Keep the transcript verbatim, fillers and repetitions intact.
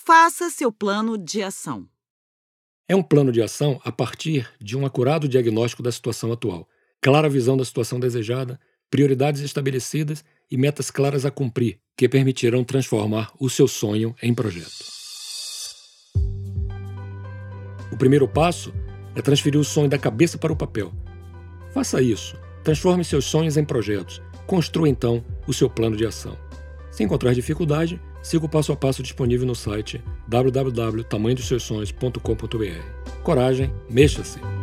Faça seu plano de ação. É um plano de ação a partir de um acurado diagnóstico da situação atual, clara visão da situação desejada, prioridades estabelecidas e metas claras a cumprir, que permitirão transformar o seu sonho em projeto. O primeiro passo é transferir o sonho da cabeça para o papel. Faça isso. Transforme seus sonhos em projetos. Construa, então, o seu plano de ação. Se encontrar dificuldade, siga o passo a passo disponível no site w w w ponto tamanho dos seus sonhos ponto com ponto b r. Coragem, mexa-se!